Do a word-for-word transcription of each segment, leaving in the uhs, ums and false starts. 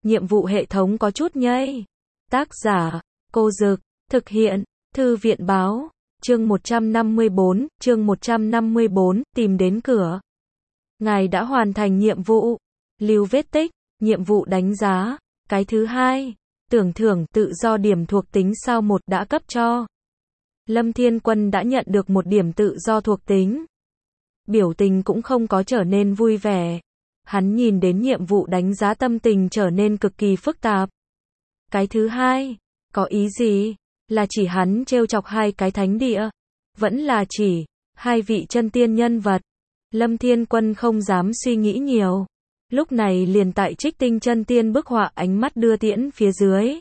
nhiệm vụ hệ thống có chút nhây. Tác giả, Cô Dực, thực hiện, Thư viện Báo, chương một trăm năm mươi bốn, chương một trăm năm mươi bốn, tìm đến cửa. Ngài đã hoàn thành nhiệm vụ, lưu vết tích, nhiệm vụ đánh giá, cái thứ hai, tưởng thưởng tự do điểm thuộc tính sao một đã cấp cho. Lâm Thiên Quân đã nhận được một điểm tự do thuộc tính. Biểu tình cũng không có trở nên vui vẻ. Hắn nhìn đến nhiệm vụ đánh giá tâm tình trở nên cực kỳ phức tạp. Cái thứ hai, có ý gì? Là chỉ hắn trêu chọc hai cái thánh địa? Vẫn là chỉ hai vị chân tiên nhân vật? Lâm Thiên Quân không dám suy nghĩ nhiều. Lúc này liền tại Trích Tinh chân tiên bức họa ánh mắt đưa tiễn phía dưới.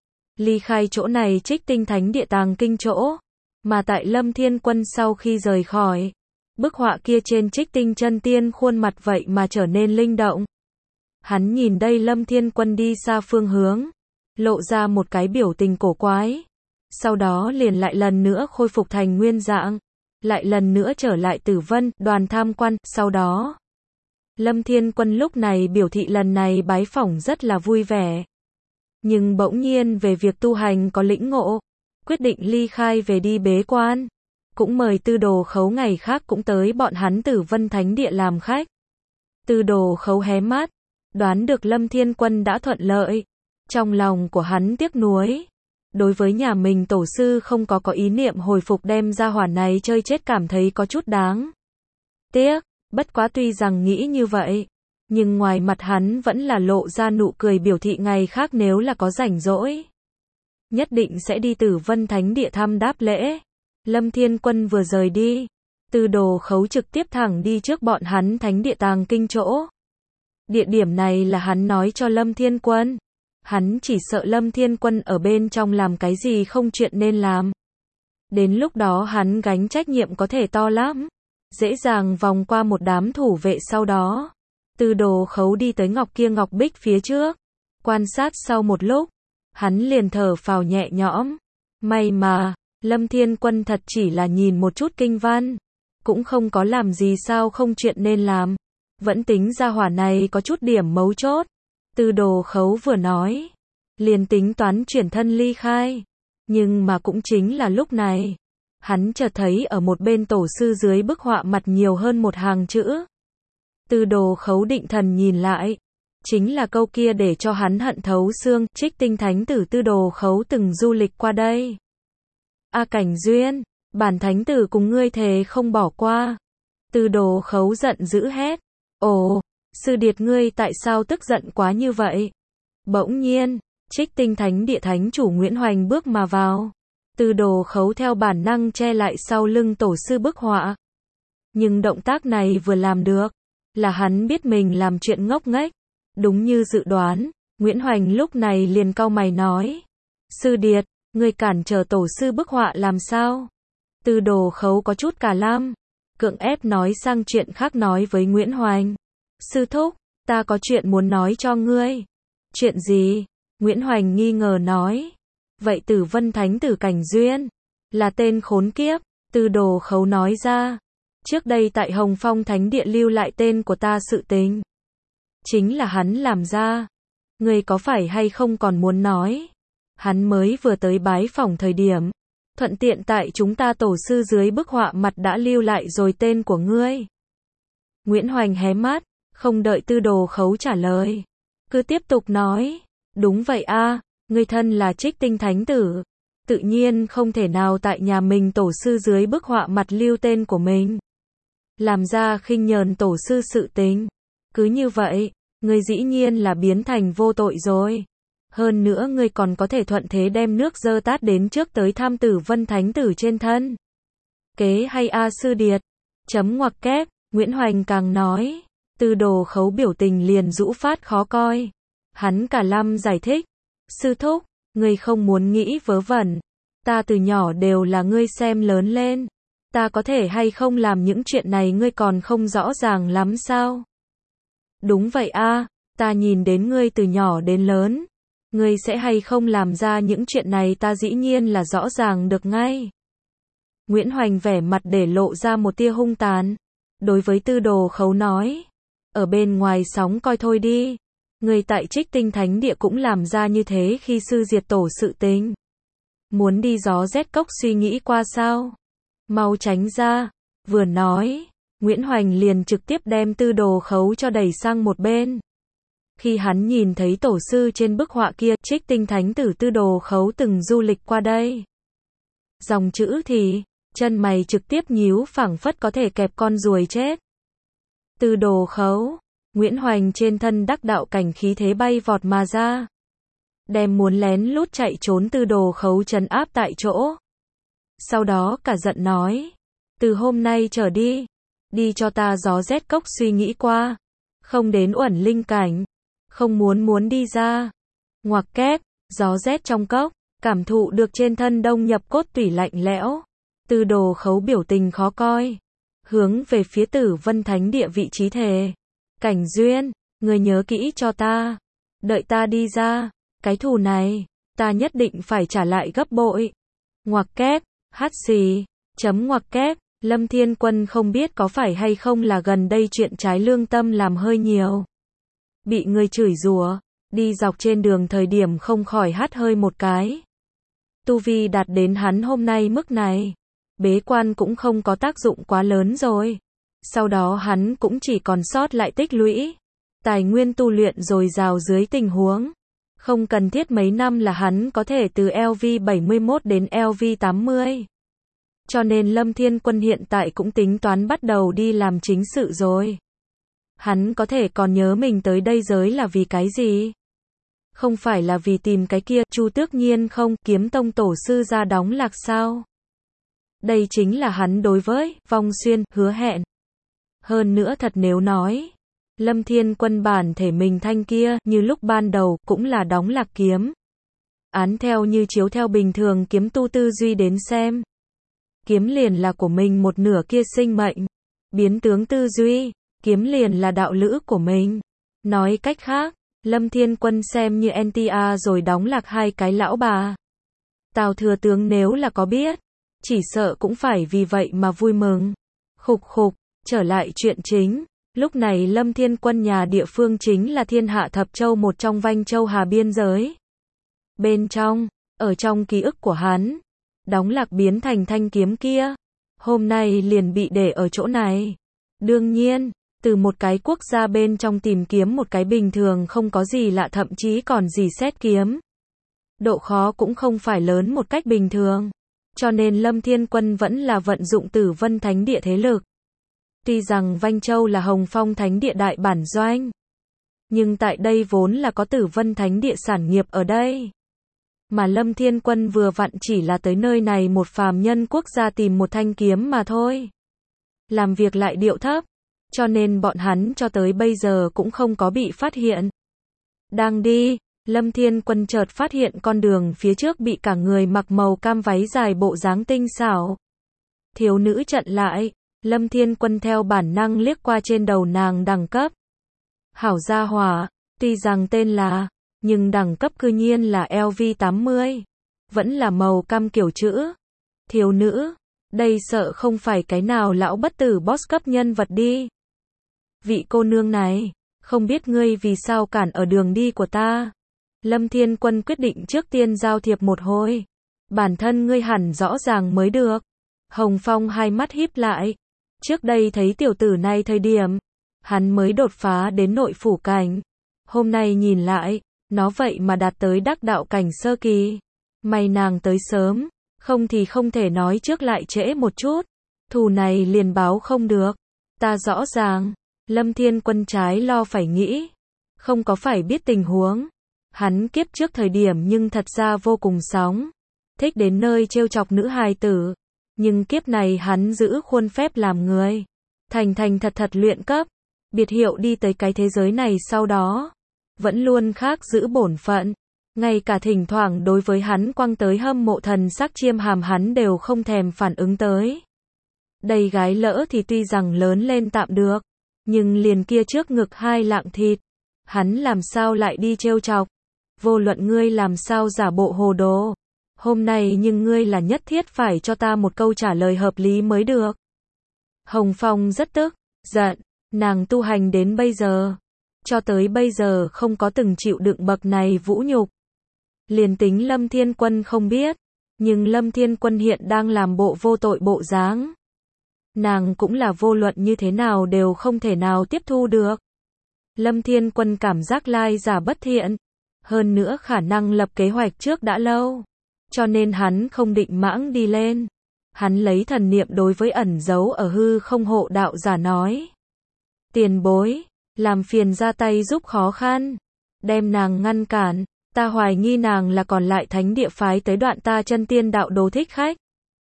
Ly khai chỗ này Trích Tinh thánh địa tàng kinh chỗ. Mà tại Lâm Thiên Quân sau khi rời khỏi, bức họa kia trên Trích Tinh chân tiên khuôn mặt vậy mà trở nên linh động. Hắn nhìn đây Lâm Thiên Quân đi xa phương hướng, lộ ra một cái biểu tình cổ quái. Sau đó liền lại lần nữa khôi phục thành nguyên dạng, lại lần nữa trở lại Tử Vân đoàn tham quan. Sau đó, Lâm Thiên Quân lúc này biểu thị lần này bái phỏng rất là vui vẻ. Nhưng bỗng nhiên về việc tu hành có lĩnh ngộ, quyết định ly khai về đi bế quan. Cũng mời Tư Đồ Khấu ngày khác cũng tới bọn hắn Tử Vân Thánh Địa làm khách. Tư Đồ Khấu hé mắt, đoán được Lâm Thiên Quân đã thuận lợi. Trong lòng của hắn tiếc nuối. Đối với nhà mình tổ sư không có có ý niệm hồi phục đem ra hỏa này chơi chết cảm thấy có chút đáng tiếc. Bất quá tuy rằng nghĩ như vậy, nhưng ngoài mặt hắn vẫn là lộ ra nụ cười biểu thị ngày khác nếu là có rảnh rỗi, nhất định sẽ đi Tử Vân Thánh Địa thăm đáp lễ. Lâm Thiên Quân vừa rời đi, Tư Đồ Khấu trực tiếp thẳng đi trước bọn hắn Thánh Địa tàng kinh chỗ. Địa điểm này là hắn nói cho Lâm Thiên Quân. Hắn chỉ sợ Lâm Thiên Quân ở bên trong làm cái gì không chuyện nên làm. Đến lúc đó hắn gánh trách nhiệm có thể to lắm. Dễ dàng vòng qua một đám thủ vệ sau đó. Tư Đồ Khấu đi tới ngọc kia ngọc bích phía trước. Quan sát sau một lúc, hắn liền thở phào nhẹ nhõm. May mà, Lâm Thiên Quân thật chỉ là nhìn một chút kinh văn. Cũng không có làm gì sao không chuyện nên làm. Vẫn tính ra hỏa này có chút điểm mấu chốt. Tư Đồ Khấu vừa nói, liền tính toán chuyển thân ly khai. Nhưng mà cũng chính là lúc này, hắn chợt thấy ở một bên tổ sư dưới bức họa mặt nhiều hơn một hàng chữ. Tư Đồ Khấu định thần nhìn lại, chính là câu kia để cho hắn hận thấu xương, Trích Tinh thánh tử Tư Đồ Khấu từng du lịch qua đây. A Cảnh Duyên, bản thánh tử cùng ngươi thề không bỏ qua. Tư Đồ Khấu giận dữ hét, ồ, sư điệt ngươi tại sao tức giận quá như vậy? Bỗng nhiên, Trích Tinh thánh địa thánh chủ Nguyễn Hoành bước mà vào. Tư Đồ Khấu theo bản năng che lại sau lưng tổ sư bức họa. Nhưng động tác này vừa làm được, là hắn biết mình làm chuyện ngốc nghếch. Đúng như dự đoán, Nguyễn Hoành lúc này liền cau mày nói. Sư điệt, ngươi cản trở tổ sư bức họa làm sao? Tư Đồ Khấu có chút cả lam, cưỡng ép nói sang chuyện khác nói với Nguyễn Hoành. Sư thúc, ta có chuyện muốn nói cho ngươi. Chuyện gì? Nguyễn Hoành nghi ngờ nói. Vậy Tử Vân Thánh tử Cảnh Duyên, là tên khốn kiếp. Tư Đồ Khấu nói ra. Trước đây tại Hồng Phong Thánh Địa lưu lại tên của ta sự tình. Chính là hắn làm ra. Ngươi có phải hay không còn muốn nói? Hắn mới vừa tới bái phỏng thời điểm. Thuận tiện tại chúng ta tổ sư dưới bức họa mặt đã lưu lại rồi tên của ngươi. Nguyễn Hoành hé mắt, không đợi Tư Đồ Khấu trả lời. Cứ tiếp tục nói. Đúng vậy a, ngươi thân là Trích Tinh thánh tử. Tự nhiên không thể nào tại nhà mình tổ sư dưới bức họa mặt lưu tên của mình. Làm ra khinh nhờn tổ sư sự tình. Cứ như vậy, ngươi dĩ nhiên là biến thành vô tội rồi. Hơn nữa ngươi còn có thể thuận thế đem nước dơ tát đến trước tới tham Tử Vân thánh tử trên thân. Kế hay a sư điệt? Chấm ngoặc kép, Nguyễn Hoành càng nói. Tư Đồ Khấu biểu tình liền rũ phát khó coi. Hắn cả lâm giải thích. Sư thúc, ngươi không muốn nghĩ vớ vẩn. Ta từ nhỏ đều là ngươi xem lớn lên. Ta có thể hay không làm những chuyện này ngươi còn không rõ ràng lắm sao? Đúng vậy a, ta nhìn đến ngươi từ nhỏ đến lớn. Ngươi sẽ hay không làm ra những chuyện này ta dĩ nhiên là rõ ràng được ngay. Nguyễn Hoành vẻ mặt để lộ ra một tia hung tàn. Đối với Tư Đồ Khấu nói. Ở bên ngoài sóng coi thôi đi. Người tại Trích Tinh Thánh Địa cũng làm ra như thế khi sư diệt tổ sự tình. Muốn đi gió rét cốc suy nghĩ qua sao? Mau tránh ra. Vừa nói, Nguyễn Hoành liền trực tiếp đem Tư Đồ Khấu cho đẩy sang một bên. Khi hắn nhìn thấy tổ sư trên bức họa kia, Trích Tinh Thánh tử Tư Đồ Khấu từng du lịch qua đây. Dòng chữ thì, chân mày trực tiếp nhíu phảng phất có thể kẹp con ruồi chết. Tư Đồ Khấu, Nguyễn Hoành trên thân đắc đạo cảnh khí thế bay vọt mà ra. Đem muốn lén lút chạy trốn Tư Đồ Khấu trấn áp tại chỗ. Sau đó cả giận nói, từ hôm nay trở đi, đi cho ta gió rét cốc suy nghĩ qua, không đến uẩn linh cảnh, không muốn muốn đi ra. Ngoặc kép, gió rét trong cốc, cảm thụ được trên thân đông nhập cốt tủy lạnh lẽo. Tư Đồ Khấu biểu tình khó coi, hướng về phía Tử Vân Thánh Địa vị trí thề. Cảnh Duyên, người nhớ kỹ cho ta, đợi ta đi ra, cái thù này, ta nhất định phải trả lại gấp bội. Ngoặc kép, hát xì, chấm ngoặc kép, Lâm Thiên Quân không biết có phải hay không là gần đây chuyện trái lương tâm làm hơi nhiều. Bị người chửi rủa, đi dọc trên đường thời điểm không khỏi hắt hơi một cái. Tu vi đạt đến hắn hôm nay mức này, bế quan cũng không có tác dụng quá lớn rồi. Sau đó hắn cũng chỉ còn sót lại tích lũy, tài nguyên tu luyện dồi dào dưới tình huống. Không cần thiết mấy năm là hắn có thể từ L V bảy mươi mốt đến L V tám mươi. Cho nên Lâm Thiên Quân hiện tại cũng tính toán bắt đầu đi làm chính sự rồi. Hắn có thể còn nhớ mình tới đây giới là vì cái gì? Không phải là vì tìm cái kia Chu Tước Nhiên không, Kiếm Tông tổ sư ra đóng lạc sao? Đây chính là hắn đối với Vong Xuyên hứa hẹn. Hơn nữa thật nếu nói, Lâm Thiên Quân bản thể mình thanh kia như lúc ban đầu cũng là đóng lạc kiếm. Án theo như chiếu theo bình thường kiếm tu tư duy đến xem. Kiếm liền là của mình một nửa kia sinh mệnh. Biến tướng tư duy, kiếm liền là đạo lữ của mình. Nói cách khác, Lâm Thiên Quân xem như N T A rồi đóng lạc hai cái lão bà. Tào Thừa Tướng nếu là có biết, chỉ sợ cũng phải vì vậy mà vui mừng. Khục khục, trở lại chuyện chính. Lúc này Lâm Thiên Quân nhà địa phương chính là Thiên Hạ Thập Châu, một trong Vanh Châu Hà biên giới. Bên trong, ở trong ký ức của hắn, đóng lạc biến thành thanh kiếm kia, hôm nay liền bị để ở chỗ này. Đương nhiên, từ một cái quốc gia bên trong tìm kiếm một cái bình thường không có gì lạ, thậm chí còn gì xét kiếm. Độ khó cũng không phải lớn một cách bình thường. Cho nên Lâm Thiên Quân vẫn là vận dụng Tử Vân Thánh Địa thế lực. Tuy rằng Vanh Châu là Hồng Phong Thánh Địa đại bản doanh, nhưng tại đây vốn là có Tử Vân Thánh Địa sản nghiệp ở đây. Mà Lâm Thiên Quân vừa vặn chỉ là tới nơi này một phàm nhân quốc gia tìm một thanh kiếm mà thôi. Làm việc lại điệu thấp, cho nên bọn hắn cho tới bây giờ cũng không có bị phát hiện. Đang đi, Lâm Thiên Quân chợt phát hiện con đường phía trước bị cả người mặc màu cam váy dài bộ dáng tinh xảo. Thiếu nữ chặn lại, Lâm Thiên Quân theo bản năng liếc qua trên đầu nàng đẳng cấp. Hảo gia hỏa, tuy rằng tên là, nhưng đẳng cấp cư nhiên là L V tám mươi. Vẫn là màu cam kiểu chữ. Thiếu nữ, đây sợ không phải cái nào lão bất tử boss cấp nhân vật đi. Vị cô nương này, không biết ngươi vì sao cản ở đường đi của ta. Lâm Thiên Quân quyết định trước tiên giao thiệp một hồi. Bản thân ngươi hẳn rõ ràng mới được. Hồng Phong hai mắt híp lại. Trước đây thấy tiểu tử này thời điểm, hắn mới đột phá đến nội phủ cảnh. Hôm nay nhìn lại, nó vậy mà đạt tới đắc đạo cảnh sơ kỳ. May nàng tới sớm, không thì không thể nói trước lại trễ một chút. Thù này liền báo không được. Ta rõ ràng, Lâm Thiên Quân trái lo phải nghĩ. Không có phải biết tình huống. Hắn kiếp trước thời điểm nhưng thật ra vô cùng sóng. Thích đến nơi trêu chọc nữ hài tử. Nhưng kiếp này hắn giữ khuôn phép làm người. Thành thành thật thật luyện cấp. Biệt hiệu đi tới cái thế giới này sau đó. Vẫn luôn khác giữ bổn phận. Ngay cả thỉnh thoảng đối với hắn quăng tới hâm mộ thần sắc chiêm hàm hắn đều không thèm phản ứng tới. Đây gái lỡ thì tuy rằng lớn lên tạm được. Nhưng liền kia trước ngực hai lạng thịt. Hắn làm sao lại đi trêu chọc. Vô luận ngươi làm sao giả bộ hồ đồ. Hôm nay nhưng ngươi là nhất thiết phải cho ta một câu trả lời hợp lý mới được. Hồng Phong rất tức, giận, nàng tu hành đến bây giờ. cho tới bây giờ không có từng chịu đựng bậc này vũ nhục. Liền tính Lâm Thiên Quân không biết, nhưng Lâm Thiên Quân hiện đang làm bộ vô tội bộ dáng. Nàng cũng là vô luận như thế nào đều không thể nào tiếp thu được. Lâm Thiên Quân cảm giác lai giả bất thiện, hơn nữa khả năng lập kế hoạch trước đã lâu, cho nên hắn không định mãng đi lên. Hắn lấy thần niệm đối với ẩn giấu ở hư không hộ đạo giả nói. Tiền bối, làm phiền ra tay giúp khó khăn, đem nàng ngăn cản, ta hoài nghi nàng là còn lại thánh địa phái tới đoạn ta chân tiên đạo đồ thích khách.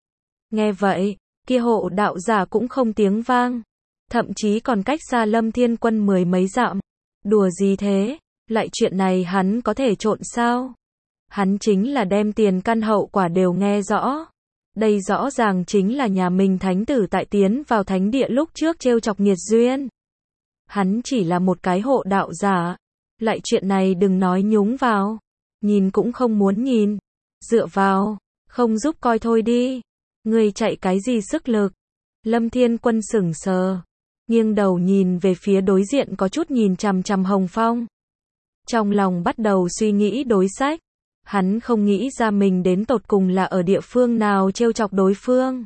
Nghe vậy, kia hộ đạo giả cũng không tiếng vang, thậm chí còn cách xa Lâm Thiên Quân mười mấy dặm. Đùa gì thế, lại chuyện này hắn có thể trộn sao? Hắn chính là đem tiền căn hậu quả đều nghe rõ. Đây rõ ràng chính là nhà mình thánh tử tại tiến vào thánh địa lúc trước trêu chọc nghiệt duyên. Hắn chỉ là một cái hộ đạo giả, lại chuyện này đừng nói nhúng vào, nhìn cũng không muốn nhìn, dựa vào, không giúp coi thôi đi. Người chạy cái gì sức lực? Lâm Thiên Quân sững sờ, nghiêng đầu nhìn về phía đối diện có chút nhìn chằm chằm Hồng Phong. Trong lòng bắt đầu suy nghĩ đối sách, hắn không nghĩ ra mình đến tột cùng là ở địa phương nào trêu chọc đối phương.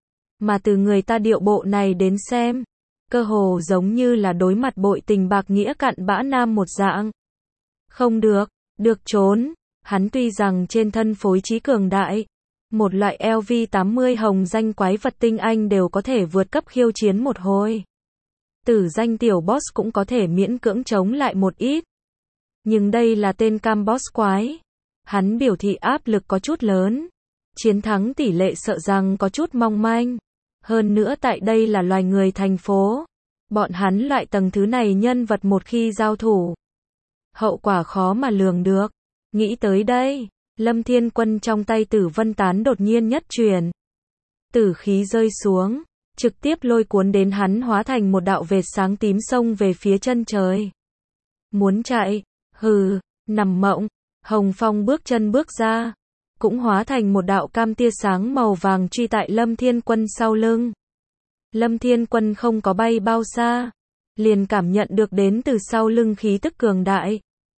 Mà từ người ta điệu bộ này đến xem, cơ hồ giống như là đối mặt bội tình bạc nghĩa cặn bã nam một dạng. Không được, được trốn, hắn tuy rằng trên thân phối trí cường đại, một loại L V tám mươi hồng danh quái vật tinh anh đều có thể vượt cấp khiêu chiến một hồi. Tử danh tiểu boss cũng có thể miễn cưỡng chống lại một ít. Nhưng đây là tên cam boss quái. Hắn biểu thị áp lực có chút lớn. Chiến thắng tỷ lệ sợ rằng có chút mong manh. Hơn nữa tại đây là loài người thành phố. Bọn hắn loại tầng thứ này nhân vật một khi giao thủ, hậu quả khó mà lường được. Nghĩ tới đây, Lâm Thiên Quân trong tay Tử Vân Tán đột nhiên nhất chuyển. Tử khí rơi xuống, trực tiếp lôi cuốn đến hắn hóa thành một đạo vệt sáng tím xông về phía chân trời. Muốn chạy, hừ, nằm mộng. Hồng Phong bước chân bước ra, cũng hóa thành một đạo cam tia sáng màu vàng truy tại Lâm Thiên Quân sau lưng. Lâm Thiên Quân không có bay bao xa, liền cảm nhận được đến từ sau lưng khí tức cường đại.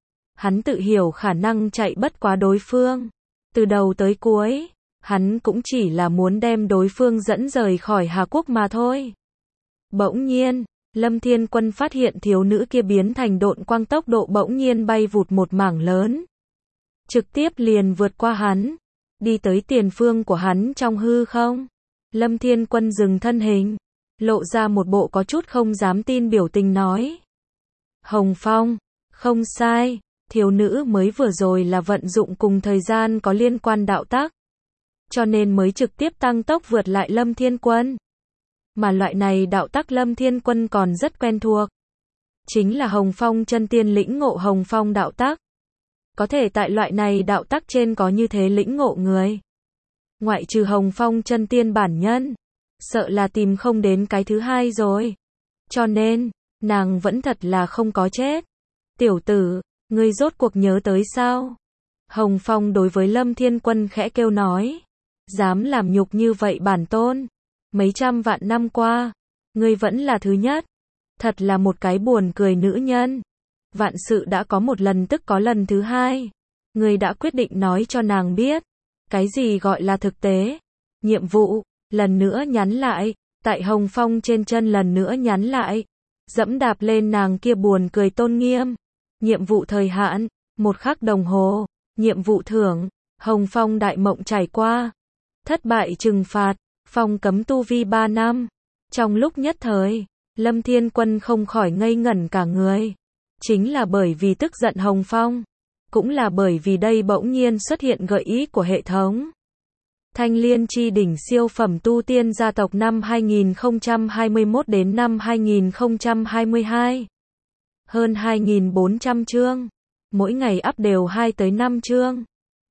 Hắn tự hiểu khả năng chạy bất quá đối phương. Từ đầu tới cuối, hắn cũng chỉ là muốn đem đối phương dẫn rời khỏi Hà Quốc mà thôi. Bỗng nhiên, Lâm Thiên Quân phát hiện thiếu nữ kia biến thành độn quang tốc độ bỗng nhiên bay vụt một mảng lớn. Trực tiếp liền vượt qua hắn, đi tới tiền phương của hắn trong hư không. Lâm Thiên Quân dừng thân hình, lộ ra một bộ có chút không dám tin biểu tình nói. Hồng Phong, không sai, thiếu nữ mới vừa rồi là vận dụng cùng thời gian có liên quan đạo tác, cho nên mới trực tiếp tăng tốc vượt lại Lâm Thiên Quân. Mà loại này đạo tác Lâm Thiên Quân còn rất quen thuộc. Chính là Hồng Phong chân tiên lĩnh ngộ Hồng Phong đạo tác. Có thể tại loại này đạo tác trên có như thế lĩnh ngộ người, ngoại trừ Hồng Phong chân tiên bản nhân, sợ là tìm không đến cái thứ hai rồi. Cho nên, nàng vẫn thật là không có chết. Tiểu tử, ngươi rốt cuộc nhớ tới sao? Hồng Phong đối với Lâm Thiên Quân khẽ kêu nói. Dám làm nhục như vậy bản tôn. Mấy trăm vạn năm qua, ngươi vẫn là thứ nhất. Thật là một cái buồn cười nữ nhân. Vạn sự đã có một lần tức có lần thứ hai. Ngươi đã quyết định nói cho nàng biết. Cái gì gọi là thực tế? Nhiệm vụ, lần nữa nhắn lại. Tại Hồng Phong trên chân lần nữa nhắn lại. Dẫm đạp lên nàng kia buồn cười tôn nghiêm. Nhiệm vụ thời hạn, một khắc đồng hồ. Nhiệm vụ thưởng, Hồng Phong đại mộng trải qua. Thất bại trừng phạt, phong cấm tu vi ba năm. Trong lúc nhất thời, Lâm Thiên Quân không khỏi ngây ngẩn cả người. Chính là bởi vì tức giận Hồng Phong. Cũng là bởi vì đây bỗng nhiên xuất hiện gợi ý của hệ thống. Thanh Liên chi đỉnh siêu phẩm tu tiên gia tộc năm hai nghìn không trăm hai mươi mốt đến năm hai nghìn không trăm hai mươi hai. Hơn hai nghìn bốn trăm chương. Mỗi ngày up đều hai tới năm chương.